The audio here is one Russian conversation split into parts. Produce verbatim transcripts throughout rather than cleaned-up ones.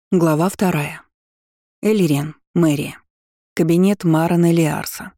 Глава вторая. Элирен, мэрия. Кабинет Марана Лиарса.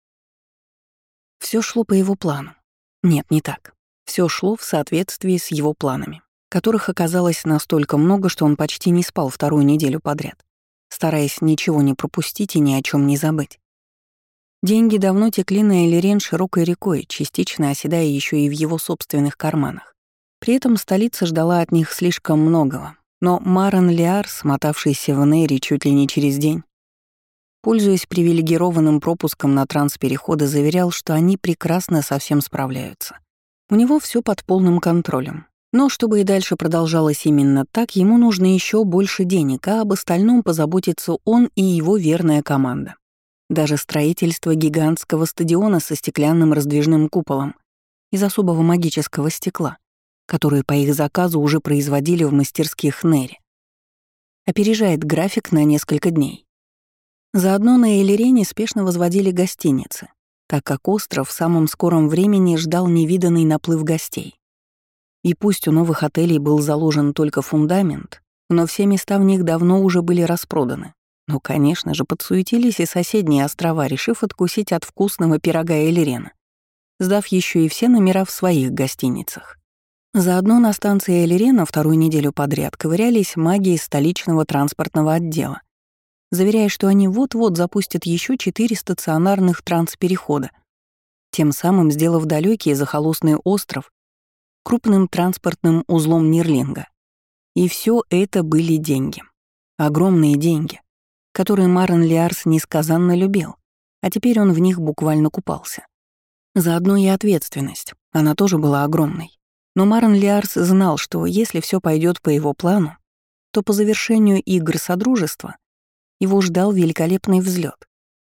Все шло по его плану. Нет, не так. Все шло в соответствии с его планами, которых оказалось настолько много, что он почти не спал вторую неделю подряд, стараясь ничего не пропустить и ни о чем не забыть. Деньги давно текли на Элирен широкой рекой, частично оседая еще и в его собственных карманах. При этом столица ждала от них слишком многого. Но Маран Лиарс, мотавшийся в Нейре чуть ли не через день, пользуясь привилегированным пропуском на транспереходы, заверял, что они прекрасно со всем справляются. У него все под полным контролем. Но чтобы и дальше продолжалось именно так, ему нужно еще больше денег, а об остальном позаботится он и его верная команда. Даже строительство гигантского стадиона со стеклянным раздвижным куполом из особого магического стекла, которые по их заказу уже производили в мастерских Нейре, опережает график на несколько дней. Заодно на Элирене спешно возводили гостиницы, так как остров в самом скором времени ждал невиданный наплыв гостей. И пусть у новых отелей был заложен только фундамент, но все места в них давно уже были распроданы. Ну, конечно же, подсуетились и соседние острова, решив откусить от вкусного пирога Элирена, сдав еще и все номера в своих гостиницах. Заодно на станции Элирена вторую неделю подряд ковырялись маги из столичного транспортного отдела, заверяя, что они вот-вот запустят еще четыре стационарных трансперехода, тем самым сделав далекий и захолустный остров крупным транспортным узлом Нирлинга. И все это были деньги. Огромные деньги, которые Маран Лиарс несказанно любил, а теперь он в них буквально купался. Заодно и ответственность, она тоже была огромной. Но Маран Лиарс знал, что если все пойдет по его плану, то по завершению игр Содружества его ждал великолепный взлет.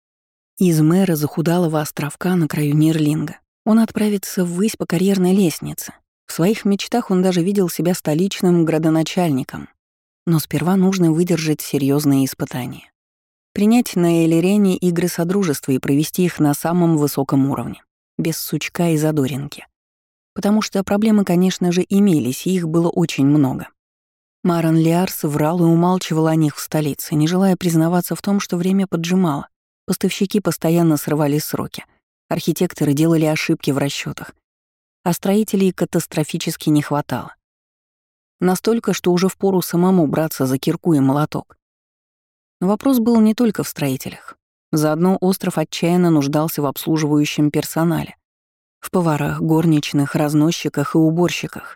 Из мэра захудалого островка на краю Нирлинга он отправится ввысь по карьерной лестнице. В своих мечтах он даже видел себя столичным градоначальником. Но сперва нужно выдержать серьезные испытания. Принять на Элирене игры Содружества и провести их на самом высоком уровне, без сучка и задоринки. Потому что проблемы, конечно же, имелись, и их было очень много. Маран Лиарс врал и умалчивал о них в столице, не желая признаваться в том, что время поджимало. Поставщики постоянно срывали сроки, архитекторы делали ошибки в расчетах, а строителей катастрофически не хватало. Настолько, что уже впору самому браться за кирку и молоток. Но вопрос был не только в строителях. Заодно остров отчаянно нуждался в обслуживающем персонале. В поварах, горничных, разносчиках и уборщиках.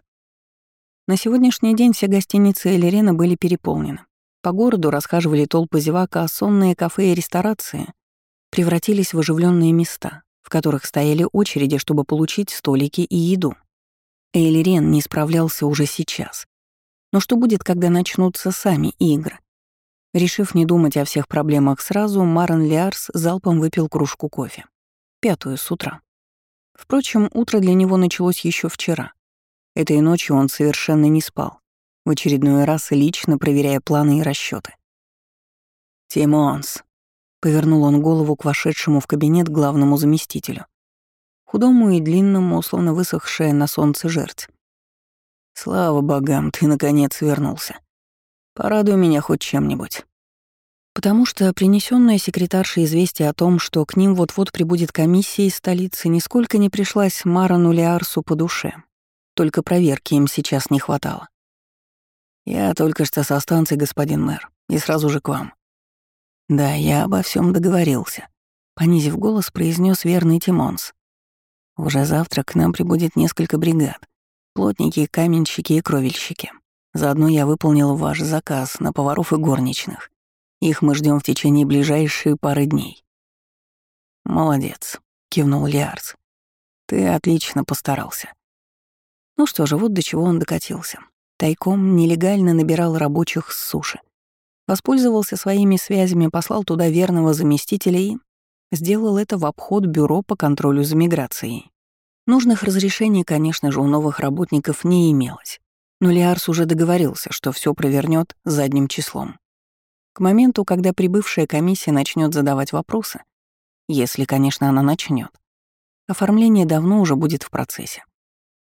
На сегодняшний день все гостиницы Элирена были переполнены. По городу расхаживали толпы зевак, а сонные кафе и ресторации превратились в оживленные места, в которых стояли очереди, чтобы получить столики и еду. Элирен не справлялся уже сейчас. Но что будет, когда начнутся сами игры? Решив не думать о всех проблемах сразу, Маран Лиарс залпом выпил кружку кофе. Пятую с утра. Впрочем, утро для него началось еще вчера. Этой ночью он совершенно не спал, в очередной раз лично проверяя планы и расчеты. «Тимонс», — повернул он голову к вошедшему в кабинет главному заместителю, худому и длинному, словно высохшая на солнце жерть. «Слава богам, ты наконец вернулся. Порадуй меня хоть чем-нибудь». Потому что принесённое секретарше известие о том, что к ним вот-вот прибудет комиссия из столицы, нисколько не пришлась Марану Лиарсу по душе. Только проверки им сейчас не хватало. «Я только что со станции, господин мэр, и сразу же к вам». «Да, я обо всем договорился», — понизив голос, произнес верный Тимонс. «Уже завтра к нам прибудет несколько бригад. Плотники, каменщики и кровельщики. Заодно я выполнил ваш заказ на поваров и горничных. Их мы ждем в течение ближайшей пары дней». «Молодец», — кивнул Лиарс. «Ты отлично постарался». Ну что же, вот до чего он докатился. Тайком нелегально набирал рабочих с суши. Воспользовался своими связями, послал туда верного заместителя и сделал это в обход бюро по контролю за миграцией. Нужных разрешений, конечно же, у новых работников не имелось. Но Лиарс уже договорился, что все провернет задним числом. К моменту, когда прибывшая комиссия начнет задавать вопросы, если, конечно, она начнет, оформление давно уже будет в процессе.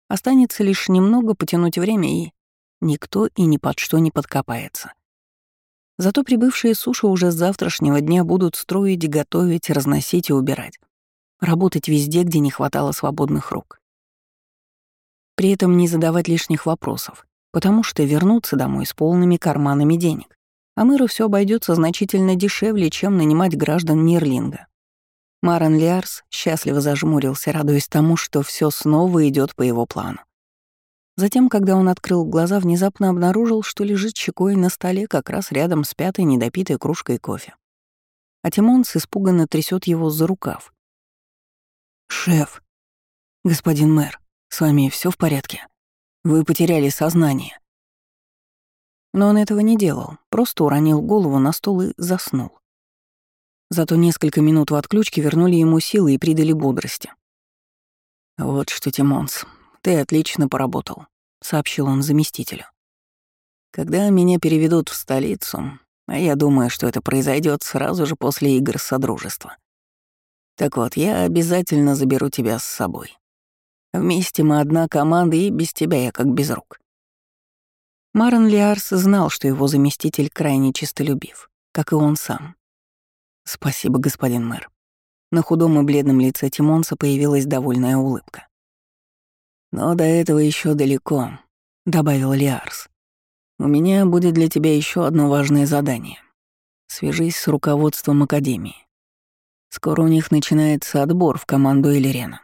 Останется лишь немного потянуть время, и никто и ни под что не подкопается. Зато прибывшие суши уже с завтрашнего дня будут строить, готовить, разносить и убирать. Работать везде, где не хватало свободных рук. При этом не задавать лишних вопросов, потому что вернуться домой с полными карманами денег. А мэру все обойдется значительно дешевле, чем нанимать граждан Нирлинга. Маран Лиарс счастливо зажмурился, радуясь тому, что все снова идет по его плану. Затем, когда он открыл глаза, внезапно обнаружил, что лежит щекой на столе как раз рядом с пятой недопитой кружкой кофе. А Тимонс испуганно трясет его за рукав. «Шеф, господин мэр, с вами все в порядке? Вы потеряли сознание». Но он этого не делал, просто уронил голову на стол и заснул. Зато несколько минут в отключке вернули ему силы и придали бодрости. «Вот что, Тимонс, ты отлично поработал», — сообщил он заместителю. «Когда меня переведут в столицу, а я думаю, что это произойдет сразу же после игр Содружества. Так вот, я обязательно заберу тебя с собой. Вместе мы одна команда, и без тебя я как без рук». Маран Лиарс знал, что его заместитель крайне честолюбив, как и он сам. «Спасибо, господин мэр». На худом и бледном лице Тимонса появилась довольная улыбка. «Но до этого еще далеко», — добавил Лиарс. «У меня будет для тебя еще одно важное задание. Свяжись с руководством Академии. Скоро у них начинается отбор в команду Элирена.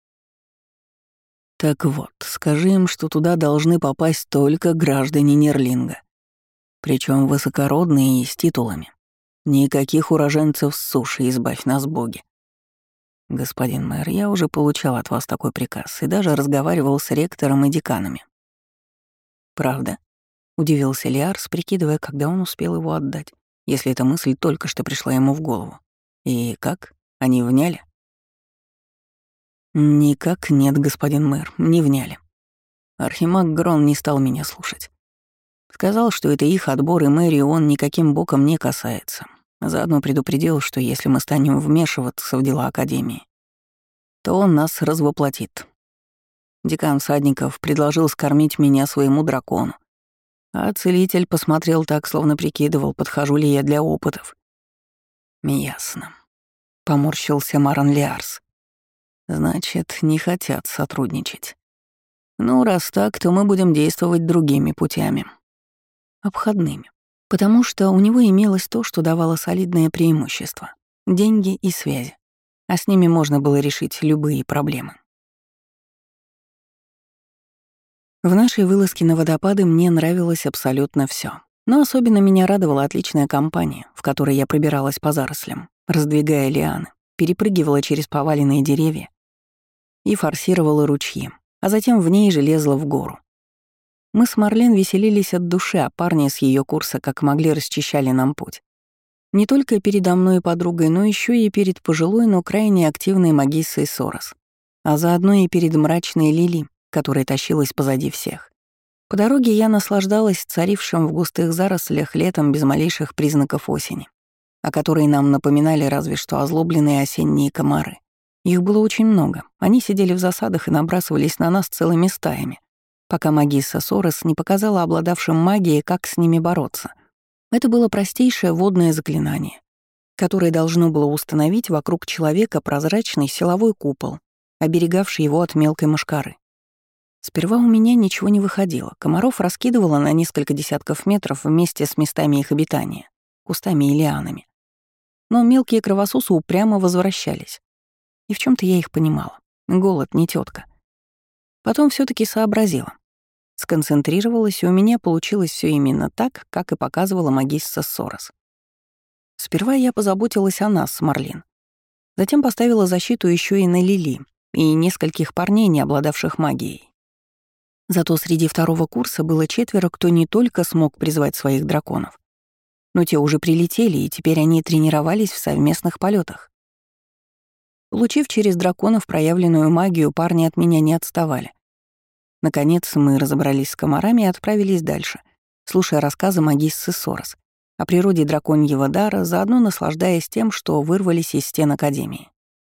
Так вот, скажи им, что туда должны попасть только граждане Нирлинга, причем высокородные и с титулами. Никаких уроженцев с суши, избавь нас, боги. Господин мэр, я уже получал от вас такой приказ и даже разговаривал с ректором и деканами». «Правда?» — удивился Лиарс, прикидывая, когда он успел его отдать, если эта мысль только что пришла ему в голову. «И как? Они вняли?» «Никак нет, господин мэр, не вняли. Архимаг Грон не стал меня слушать. Сказал, что это их отбор, и мэрии он никаким боком не касается. Заодно предупредил, что если мы станем вмешиваться в дела Академии, то он нас развоплотит. Декан всадников предложил скормить меня своему дракону, а целитель посмотрел так, словно прикидывал, подхожу ли я для опытов». «Ясно», — поморщился Маран Лиарс. «Значит, не хотят сотрудничать. Ну, раз так, то мы будем действовать другими путями. Обходными. Потому что у него имелось то, что давало солидное преимущество — деньги и связи. А с ними можно было решить любые проблемы. В нашей вылазке на водопады мне нравилось абсолютно все. Но особенно меня радовала отличная компания, в которой я пробиралась по зарослям, раздвигая лианы, перепрыгивала через поваленные деревья и форсировала ручьи, а затем в ней же лезла в гору. Мы с Марлен веселились от души, а парни с ее курса как могли расчищали нам путь. Не только передо мной и подругой, но еще и перед пожилой, но крайне активной магиссой Сорос, а заодно и перед мрачной Лили, которая тащилась позади всех. По дороге я наслаждалась царившим в густых зарослях летом без малейших признаков осени, о которой нам напоминали разве что озлобленные осенние комары. Их было очень много. Они сидели в засадах и набрасывались на нас целыми стаями, пока магисса Сорос не показала обладавшим магией, как с ними бороться. Это было простейшее водное заклинание, которое должно было установить вокруг человека прозрачный силовой купол, оберегавший его от мелкой мошкары. Сперва у меня ничего не выходило. Комаров раскидывало на несколько десятков метров вместе с местами их обитания, кустами и лианами. Но мелкие кровососы упрямо возвращались. И в чем то я их понимала. Голод не тетка. Потом все таки сообразила. Сконцентрировалась, и у меня получилось все именно так, как и показывала магисса Сорос. Сперва я позаботилась о нас с Марлин. Затем поставила защиту еще и на Лили и нескольких парней, не обладавших магией. Зато среди второго курса было четверо, кто не только смог призвать своих драконов, но те уже прилетели, и теперь они тренировались в совместных полетах. Получив через драконов проявленную магию, парни от меня не отставали. Наконец мы разобрались с комарами и отправились дальше, слушая рассказы магиссы Сорос о природе драконьего дара, заодно наслаждаясь тем, что вырвались из стен Академии.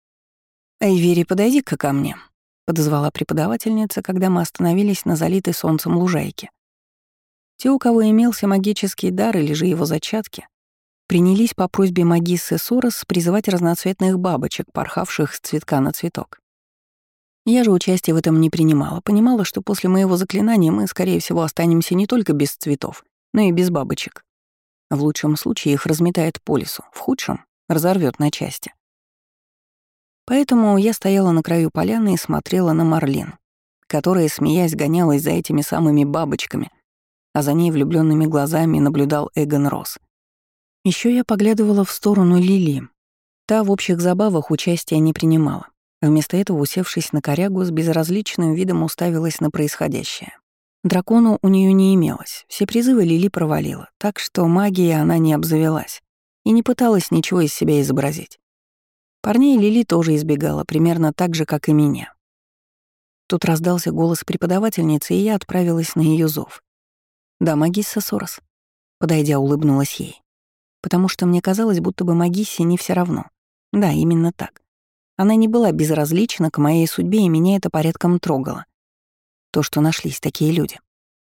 «Эйвери, подойди-ка ко мне», — подозвала преподавательница, когда мы остановились на залитой солнцем лужайке. Те, у кого имелся магический дар или же его зачатки, принялись по просьбе магиссы Сорос призывать разноцветных бабочек, порхавших с цветка на цветок. Я же участия в этом не принимала, понимала, что после моего заклинания мы, скорее всего, останемся не только без цветов, но и без бабочек. В лучшем случае их разметает по лесу, в худшем — разорвет на части. Поэтому я стояла на краю поляны и смотрела на Марлин, которая, смеясь, гонялась за этими самыми бабочками, а за ней влюбленными глазами наблюдал Эгон Росс. Еще я поглядывала в сторону Лили. Та в общих забавах участия не принимала. Вместо этого, усевшись на корягу, с безразличным видом уставилась на происходящее. Дракону у нее не имелось, все призывы Лили провалила, так что магией она не обзавелась и не пыталась ничего из себя изобразить. Парней Лили тоже избегала, примерно так же, как и меня. Тут раздался голос преподавательницы, и я отправилась на ее зов. «Да, магисса Сорос», — подойдя, улыбнулась ей. Потому что мне казалось, будто бы магиссе не все равно. Да, именно так. Она не была безразлична к моей судьбе, и меня это порядком трогало. То, что нашлись такие люди.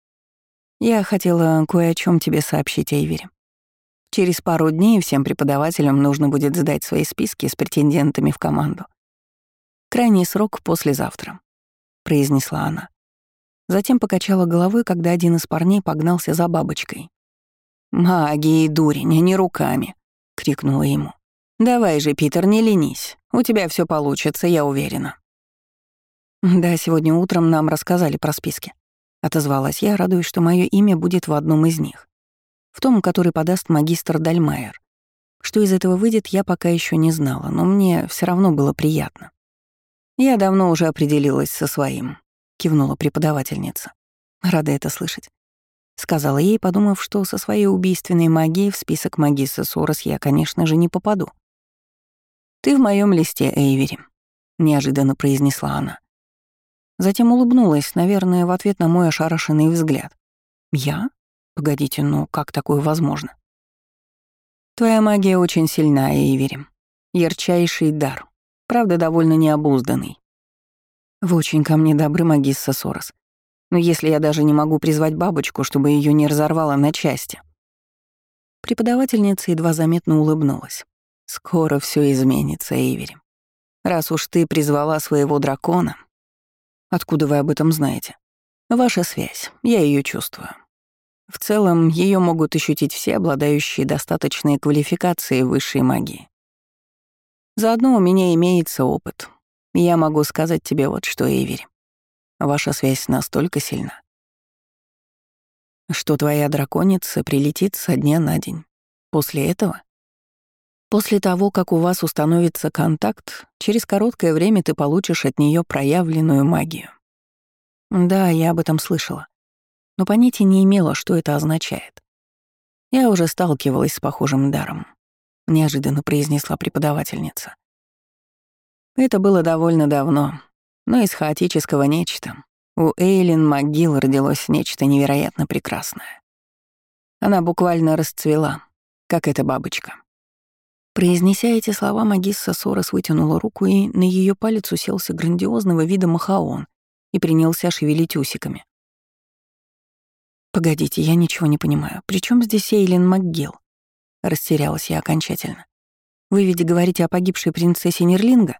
Я хотела кое о чем тебе сообщить, Эйвери. Через пару дней всем преподавателям нужно будет сдать свои списки с претендентами в команду. Крайний срок послезавтра, произнесла она. Затем покачала головой, когда один из парней погнался за бабочкой. «Магией, дурень, а не руками!» — крикнула ему. «Давай же, Питер, не ленись. У тебя все получится, я уверена». «Да, сегодня утром нам рассказали про списки», — отозвалась я, радуясь, что мое имя будет в одном из них. В том, который подаст магистр Дальмайер. Что из этого выйдет, я пока еще не знала, но мне все равно было приятно. «Я давно уже определилась со своим», — кивнула преподавательница. «Рада это слышать», — сказала ей, подумав, что со своей убийственной магией в список магиссы Сорос я, конечно же, не попаду. «Ты в моем листе, Эйвери», — неожиданно произнесла она. Затем улыбнулась, наверное, в ответ на мой ошарашенный взгляд. «Я? Погодите, ну как такое возможно?» «Твоя магия очень сильна, Эйвери. Ярчайший дар, правда, довольно необузданный. Вы очень ко мне добры, магисса Сорос. Но если я даже не могу призвать бабочку, чтобы ее не разорвало на части». Преподавательница едва заметно улыбнулась. «Скоро все изменится, Эйвери. Раз уж ты призвала своего дракона...» «Откуда вы об этом знаете?» «Ваша связь, я ее чувствую. В целом, ее могут ощутить все, обладающие достаточной квалификацией высшей магии. Заодно у меня имеется опыт. Я могу сказать тебе вот что, Эйвери. Ваша связь настолько сильна, что твоя драконица прилетит со дня на день. После этого, после того, как у вас установится контакт, через короткое время ты получишь от нее проявленную магию. Да, я об этом слышала, но понятия не имела, что это означает. Я уже сталкивалась с похожим даром, неожиданно произнесла преподавательница. Это было довольно давно, но из хаотического нечто у Эйлин МcGill родилось нечто невероятно прекрасное. Она буквально расцвела, как эта бабочка. Произнеся эти слова, магисса Сорос вытянула руку, и на ее палец уселся грандиозного вида махаон и принялся шевелить усиками. «Погодите, я ничего не понимаю. При чем здесь Эйлин МcGill?» Растерялась я окончательно. «Вы ведь говорите о погибшей принцессе Нерлинга?»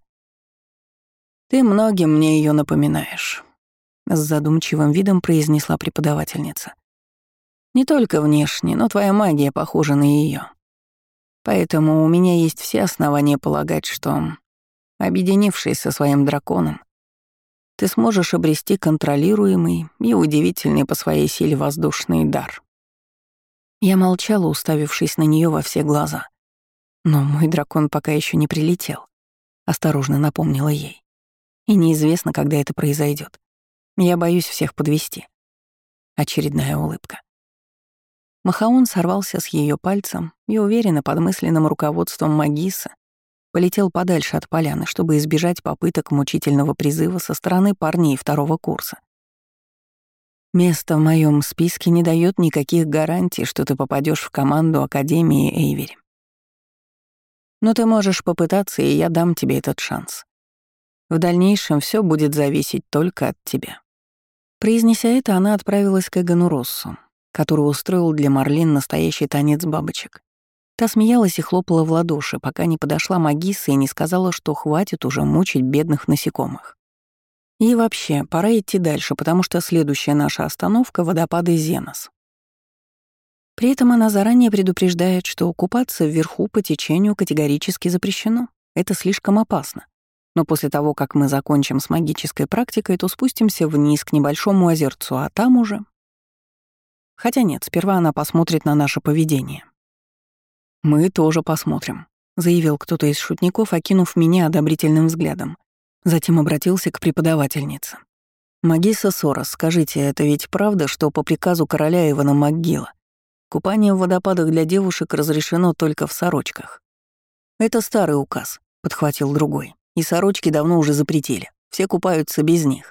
«Ты многим мне ее напоминаешь», — с задумчивым видом произнесла преподавательница. «Не только внешне, но твоя магия похожа на ее. Поэтому у меня есть все основания полагать, что, объединившись со своим драконом, ты сможешь обрести контролируемый и удивительный по своей силе воздушный дар». Я молчала, уставившись на нее во все глаза. «Но мой дракон пока еще не прилетел», — осторожно напомнила ей. «И неизвестно, когда это произойдет. Я боюсь всех подвести». Очередная улыбка. Махаон сорвался с ее пальцем и, уверенно под мысленным руководством магисса, полетел подальше от поляны, чтобы избежать попыток мучительного призыва со стороны парней второго курса. «Место в моем списке не дает никаких гарантий, что ты попадешь в команду Академии Эйвери. Но ты можешь попытаться, и я дам тебе этот шанс. В дальнейшем все будет зависеть только от тебя». Произнеся это, она отправилась к Эгону Россу, который устроил для Марлин настоящий танец бабочек. Та смеялась и хлопала в ладоши, пока не подошла Магисса и не сказала, что хватит уже мучить бедных насекомых. И вообще, пора идти дальше, потому что следующая наша остановка — водопады Зенос. При этом она заранее предупреждает, что купаться вверху по течению категорически запрещено. Это слишком опасно. Но после того, как мы закончим с магической практикой, то спустимся вниз к небольшому озерцу, а там уже... Хотя нет, сперва она посмотрит на наше поведение. «Мы тоже посмотрим», — заявил кто-то из шутников, окинув меня одобрительным взглядом. Затем обратился к преподавательнице. «Магисса Сорос, скажите, это ведь правда, что по приказу короля Ивана МакГилла купание в водопадах для девушек разрешено только в сорочках?» «Это старый указ», — подхватил другой. «И сорочки давно уже запретили. Все купаются без них».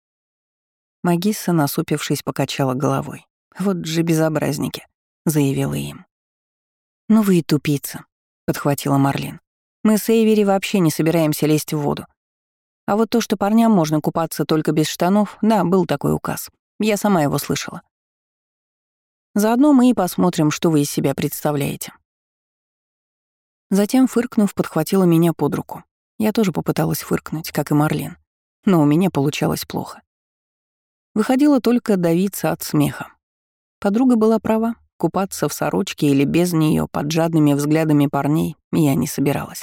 Магисса, насупившись, покачала головой. «Вот же безобразники», — заявила им. «Ну вы и тупица», — подхватила Марлин. «Мы с Эйвери вообще не собираемся лезть в воду. А вот то, что парням можно купаться только без штанов, да, был такой указ. Я сама его слышала. Заодно мы и посмотрим, что вы из себя представляете». Затем, фыркнув, подхватила меня под руку. Я тоже попыталась фыркнуть, как и Марлин, но у меня получалось плохо. Выходило только давиться от смеха. Подруга была права. Купаться в сорочке или без нее под жадными взглядами парней я не собиралась.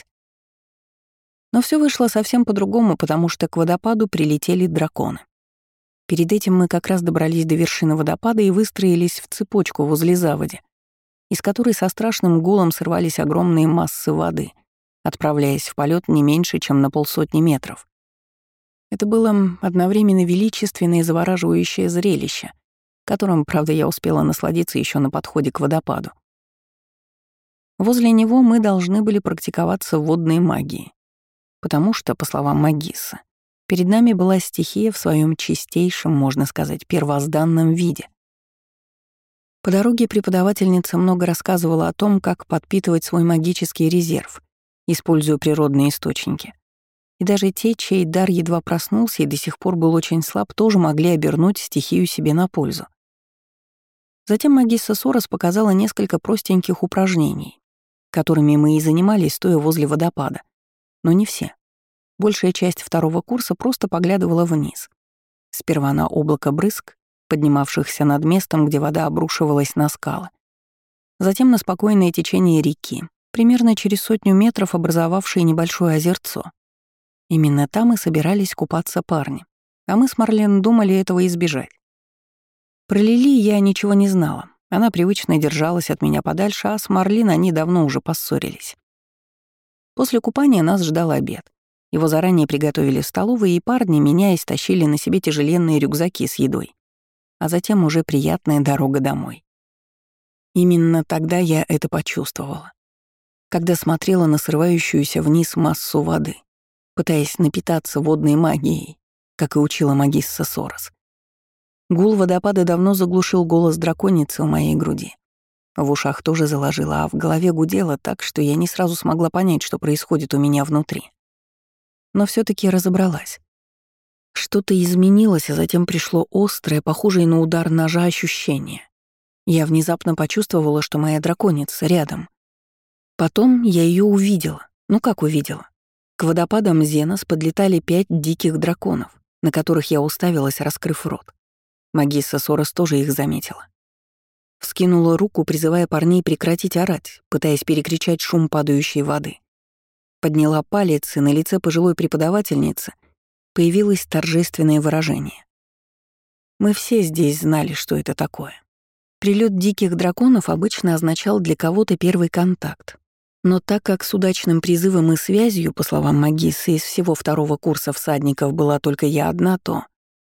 Но все вышло совсем по-другому, потому что к водопаду прилетели драконы. Перед этим мы как раз добрались до вершины водопада и выстроились в цепочку возле заводи, из которой со страшным гулом срывались огромные массы воды, отправляясь в полет не меньше, чем на полсотни метров. Это было одновременно величественное и завораживающее зрелище, которым, правда, я успела насладиться еще на подходе к водопаду. Возле него мы должны были практиковаться в водной магии, потому что, по словам Магиссы, перед нами была стихия в своем чистейшем, можно сказать, первозданном виде. По дороге преподавательница много рассказывала о том, как подпитывать свой магический резерв, используя природные источники. И даже те, чей дар едва проснулся и до сих пор был очень слаб, тоже могли обернуть стихию себе на пользу. Затем Магисса Сорос показала несколько простеньких упражнений, которыми мы и занимались, стоя возле водопада. Но не все. Большая часть второго курса просто поглядывала вниз. Сперва на облако брызг, поднимавшихся над местом, где вода обрушивалась на скалы. Затем на спокойное течение реки, примерно через сотню метров образовавшее небольшое озерцо. Именно там и собирались купаться парни, а мы с Марлен думали этого избежать. Про Лили я ничего не знала. Она привычно держалась от меня подальше, а с Марлин они давно уже поссорились. После купания нас ждал обед. Его заранее приготовили в столовой, и парни, меняясь, тащили на себе тяжеленные рюкзаки с едой. А затем уже приятная дорога домой. Именно тогда я это почувствовала. Когда смотрела на срывающуюся вниз массу воды, пытаясь напитаться водной магией, как и учила Магисса Сорос. Гул водопада давно заглушил голос драконицы у моей груди. В ушах тоже заложило, а в голове гудело так, что я не сразу смогла понять, что происходит у меня внутри. Но все таки разобралась. Что-то изменилось, а затем пришло острое, похожее на удар ножа ощущение. Я внезапно почувствовала, что моя драконица рядом. Потом я ее увидела. Ну как увидела? К водопадам Зенос подлетали пять диких драконов, на которых я уставилась, раскрыв рот. Магисса Сорос тоже их заметила. Вскинула руку, призывая парней прекратить орать, пытаясь перекричать шум падающей воды. Подняла палец, и на лице пожилой преподавательницы появилось торжественное выражение. Мы все здесь знали, что это такое. Прилет диких драконов обычно означал для кого-то первый контакт. Но так как с удачным призывом и связью, по словам Магиссы, из всего второго курса всадников была только я одна, то...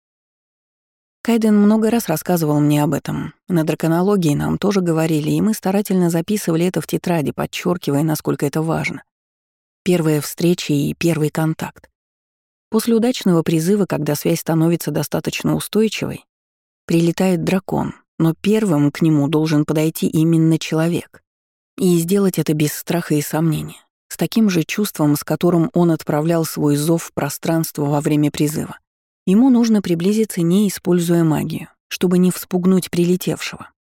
Кайден много раз рассказывал мне об этом. На драконологии нам тоже говорили, и мы старательно записывали это в тетради, подчеркивая, насколько это важно. Первая встреча и первый контакт. После удачного призыва, когда связь становится достаточно устойчивой, прилетает дракон, но первым к нему должен подойти именно человек. И сделать это без страха и сомнения, с таким же чувством, с которым он отправлял свой зов в пространство во время призыва. Ему нужно приблизиться, не используя магию, чтобы не вспугнуть прилетевшего,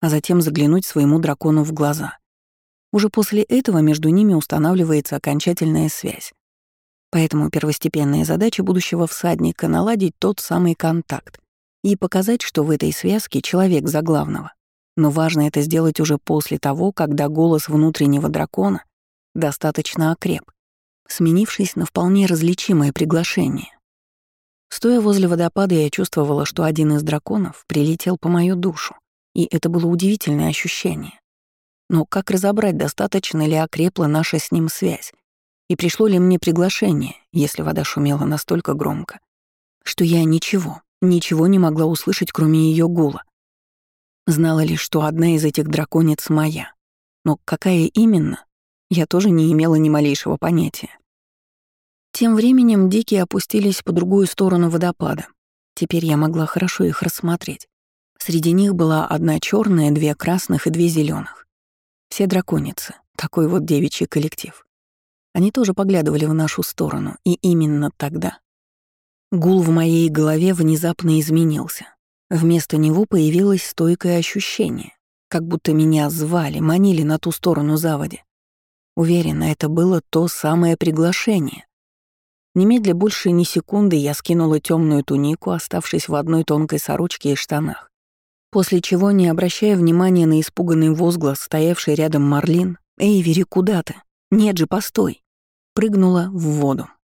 а затем заглянуть своему дракону в глаза. Уже после этого между ними устанавливается окончательная связь. Поэтому первостепенная задача будущего всадника — наладить тот самый контакт и показать, что в этой связке человек за главного. Но важно это сделать уже после того, когда голос внутреннего дракона достаточно окреп, сменившись на вполне различимое приглашение. Стоя возле водопада, я чувствовала, что один из драконов прилетел по мою душу, и это было удивительное ощущение. Но как разобрать, достаточно ли окрепла наша с ним связь, и пришло ли мне приглашение, если вода шумела настолько громко, что я ничего, ничего не могла услышать, кроме ее гула. Знала лишь, что одна из этих драконец моя, но какая именно, я тоже не имела ни малейшего понятия. Тем временем дикие опустились по другую сторону водопада. Теперь я могла хорошо их рассмотреть. Среди них была одна черная, две красных и две зеленых. Все драконицы, такой вот девичий коллектив. Они тоже поглядывали в нашу сторону, и именно тогда гул в моей голове внезапно изменился. Вместо него появилось стойкое ощущение, как будто меня звали, манили на ту сторону заводи. Уверена, это было то самое приглашение. Немедля больше ни секунды я скинула темную тунику, оставшись в одной тонкой сорочке и штанах. После чего, не обращая внимания на испуганный возглас, стоявший рядом Марлин, «Эйвери, куда ты? Нет же, постой!» прыгнула в воду.